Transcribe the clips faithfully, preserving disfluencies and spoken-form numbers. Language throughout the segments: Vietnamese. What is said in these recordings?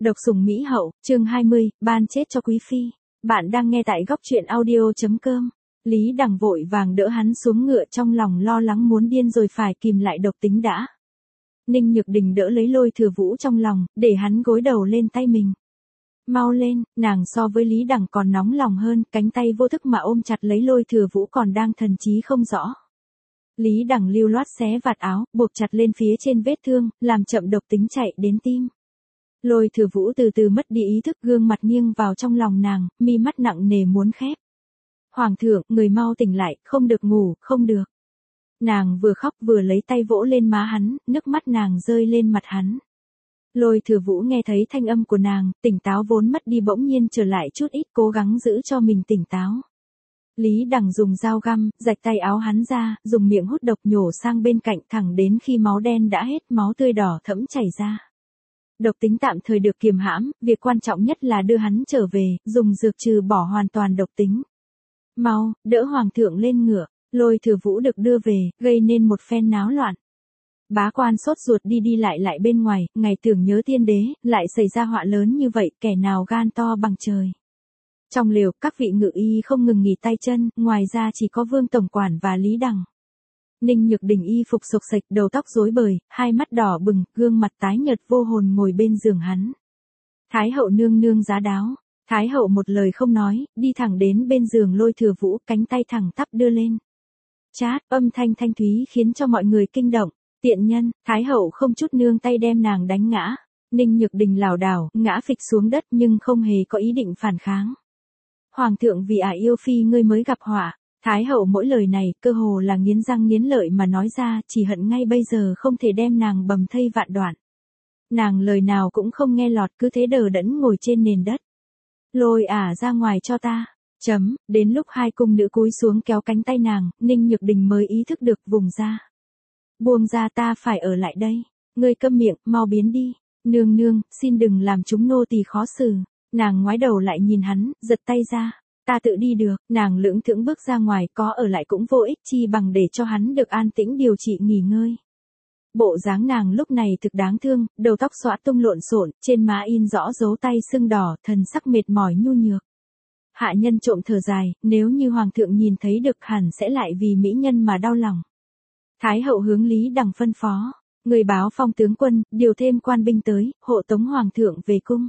Độc sủng Mỹ hậu, chương hai mươi, ban chết cho quý phi. Bạn đang nghe tại góc truyện audio chấm com. Lý Đằng vội vàng đỡ hắn xuống ngựa, trong lòng lo lắng muốn điên rồi, phải kìm lại độc tính đã. Ninh Nhược Đình đỡ lấy Lôi Thừa Vũ trong lòng, để hắn gối đầu lên tay mình. Mau lên, nàng so với Lý Đằng còn nóng lòng hơn, cánh tay vô thức mà ôm chặt lấy Lôi Thừa Vũ còn đang thần trí không rõ. Lý Đằng lưu loát xé vạt áo, buộc chặt lên phía trên vết thương, làm chậm độc tính chạy đến tim. Lôi Thừa Vũ từ từ mất đi ý thức, gương mặt nghiêng vào trong lòng nàng, mi mắt nặng nề muốn khép. Hoàng thượng, người mau tỉnh lại, không được ngủ, không được. Nàng vừa khóc vừa lấy tay vỗ lên má hắn, nước mắt nàng rơi lên mặt hắn. Lôi Thừa Vũ nghe thấy thanh âm của nàng, tỉnh táo vốn mất đi bỗng nhiên trở lại chút ít, cố gắng giữ cho mình tỉnh táo. Lý Đằng dùng dao găm, rạch tay áo hắn ra, dùng miệng hút độc nhổ sang bên cạnh thẳng đến khi máu đen đã hết, máu tươi đỏ thẫm chảy ra. Độc tính tạm thời được kiềm hãm, việc quan trọng nhất là đưa hắn trở về, dùng dược trừ bỏ hoàn toàn độc tính. Mau, đỡ hoàng thượng lên ngựa. Lôi Thừa Vũ được đưa về, gây nên một phen náo loạn. Bá quan sốt ruột đi đi lại lại bên ngoài, ngày tưởng nhớ tiên đế, lại xảy ra họa lớn như vậy, kẻ nào gan to bằng trời. Trong lều, các vị ngự y không ngừng nghỉ tay chân, ngoài ra chỉ có Vương Tổng Quản và Lý Đằng. Ninh Nhược Đình y phục sộc sạch, đầu tóc rối bời, hai mắt đỏ bừng, gương mặt tái nhợt vô hồn ngồi bên giường hắn. Thái hậu nương nương giá đáo. Thái hậu một lời không nói, đi thẳng đến bên giường Lôi Thừa Vũ, cánh tay thẳng tắp đưa lên. Chát, âm thanh thanh thúy khiến cho mọi người kinh động. Tiện nhân, Thái hậu không chút nương tay đem nàng đánh ngã. Ninh Nhược Đình lảo đảo, ngã phịch xuống đất nhưng không hề có ý định phản kháng. Hoàng thượng vì ả yêu phi ngươi mới gặp họa. Thái hậu mỗi lời này, cơ hồ là nghiến răng nghiến lợi mà nói ra, chỉ hận ngay bây giờ không thể đem nàng bầm thây vạn đoạn. Nàng lời nào cũng không nghe lọt, cứ thế đờ đẫn ngồi trên nền đất. Lôi ả ra ngoài cho ta. Chấm, đến lúc hai cung nữ cúi xuống kéo cánh tay nàng, Ninh Nhược Đình mới ý thức được vùng ra. Buông ra, ta phải ở lại đây. Ngươi câm miệng, mau biến đi. Nương nương, xin đừng làm chúng nô tỳ khó xử. Nàng ngoái đầu lại nhìn hắn, giật tay ra. Ta tự đi được. Nàng lưỡng thững bước ra ngoài, có ở lại cũng vô ích, chi bằng để cho hắn được an tĩnh điều trị nghỉ ngơi. Bộ dáng nàng lúc này thực đáng thương, đầu tóc xõa tung lộn xộn, trên má in rõ dấu tay sưng đỏ, thần sắc mệt mỏi nhu nhược. Hạ nhân trộm thở dài, nếu như hoàng thượng nhìn thấy được hẳn sẽ lại vì mỹ nhân mà đau lòng. Thái hậu hướng Lý Đằng phân phó, người báo phong tướng quân, điều thêm quan binh tới, hộ tống hoàng thượng về cung.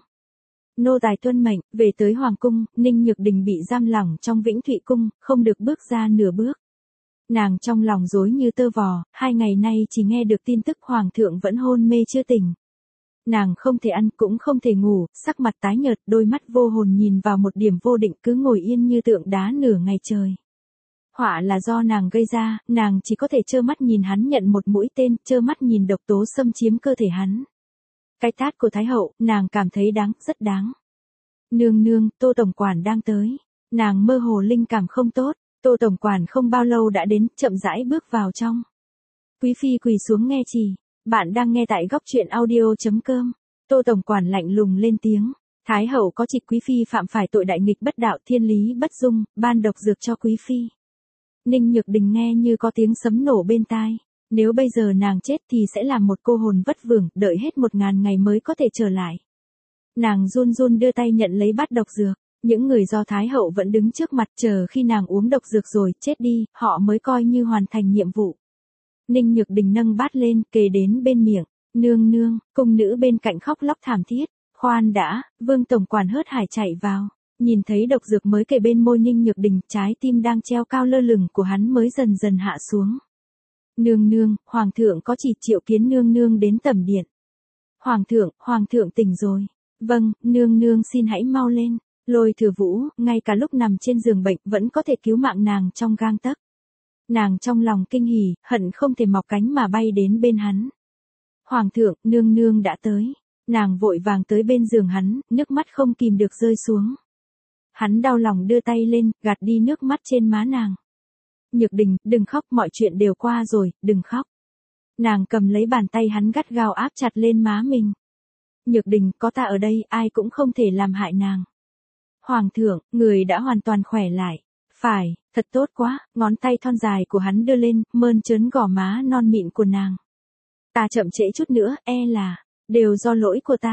Nô tài tuân mệnh, về tới hoàng cung, Ninh Nhược Đình bị giam lỏng trong Vĩnh Thụy cung, không được bước ra nửa bước. Nàng trong lòng rối như tơ vò, hai ngày nay chỉ nghe được tin tức hoàng thượng vẫn hôn mê chưa tỉnh. Nàng không thể ăn cũng không thể ngủ, sắc mặt tái nhợt, đôi mắt vô hồn nhìn vào một điểm vô định, cứ ngồi yên như tượng đá nửa ngày trời. Họa là do nàng gây ra, nàng chỉ có thể trơ mắt nhìn hắn nhận một mũi tên, trơ mắt nhìn độc tố xâm chiếm cơ thể hắn. Cái tát của Thái hậu, nàng cảm thấy đáng, rất đáng. Nương nương, Tô Tổng Quản đang tới. Nàng mơ hồ linh cảm không tốt. Tô Tổng Quản không bao lâu đã đến, chậm rãi bước vào trong. Quý phi quỳ xuống nghe chỉ. Bạn đang nghe tại góc truyện audio chấm com. Tô Tổng Quản lạnh lùng lên tiếng. Thái hậu có trịch quý phi phạm phải tội đại nghịch bất đạo, thiên lý bất dung, ban độc dược cho quý phi. Ninh Nhược Đình nghe như có tiếng sấm nổ bên tai. Nếu bây giờ nàng chết thì sẽ làm một cô hồn vất vưởng, đợi hết một ngàn ngày mới có thể trở lại. Nàng run run đưa tay nhận lấy bát độc dược. Những người do Thái hậu vẫn đứng trước mặt, chờ khi nàng uống độc dược rồi, chết đi, họ mới coi như hoàn thành nhiệm vụ. Ninh Nhược Đình nâng bát lên, kề đến bên miệng. Nương nương, cung nữ bên cạnh khóc lóc thảm thiết. Khoan đã, Vương Tổng Quản hớt hải chạy vào. Nhìn thấy độc dược mới kề bên môi Ninh Nhược Đình, trái tim đang treo cao lơ lửng của hắn mới dần dần hạ xuống. Nương nương, hoàng thượng có chỉ triệu kiến nương nương đến tẩm điện. Hoàng thượng, hoàng thượng tỉnh rồi. Vâng, nương nương xin hãy mau lên. Lôi Thừa Vũ, ngay cả lúc nằm trên giường bệnh, vẫn có thể cứu mạng nàng trong gang tấc. Nàng trong lòng kinh hỉ, hận không thể mọc cánh mà bay đến bên hắn. Hoàng thượng, nương nương đã tới. Nàng vội vàng tới bên giường hắn, nước mắt không kìm được rơi xuống. Hắn đau lòng đưa tay lên, gạt đi nước mắt trên má nàng. Nhược Đình, đừng khóc, mọi chuyện đều qua rồi, đừng khóc. Nàng cầm lấy bàn tay hắn gắt gao áp chặt lên má mình. Nhược Đình, có ta ở đây, ai cũng không thể làm hại nàng. Hoàng thượng, người đã hoàn toàn khỏe lại. Phải, thật tốt quá, ngón tay thon dài của hắn đưa lên, mơn trớn gò má non mịn của nàng. Ta chậm trễ chút nữa, e là, đều do lỗi của ta.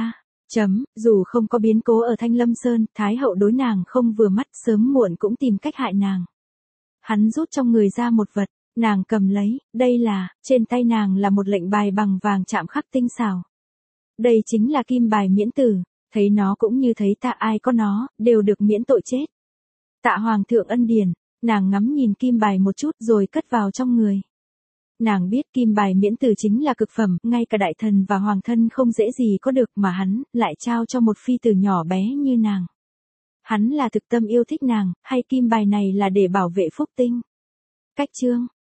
Chấm, dù không có biến cố ở Thanh Lâm Sơn, Thái hậu đối nàng không vừa mắt, sớm muộn cũng tìm cách hại nàng. Hắn rút trong người ra một vật, nàng cầm lấy, đây là, trên tay nàng là một lệnh bài bằng vàng chạm khắc tinh xảo. Đây chính là kim bài miễn tử, thấy nó cũng như thấy ta, ai có nó, đều được miễn tội chết. Tạ hoàng thượng ân điển, nàng ngắm nhìn kim bài một chút rồi cất vào trong người. Nàng biết kim bài miễn tử chính là cực phẩm, ngay cả đại thần và hoàng thân không dễ gì có được, mà hắn lại trao cho một phi tử nhỏ bé như nàng. Hắn là thực tâm yêu thích nàng, hay kim bài này là để bảo vệ phúc tinh? Cách chương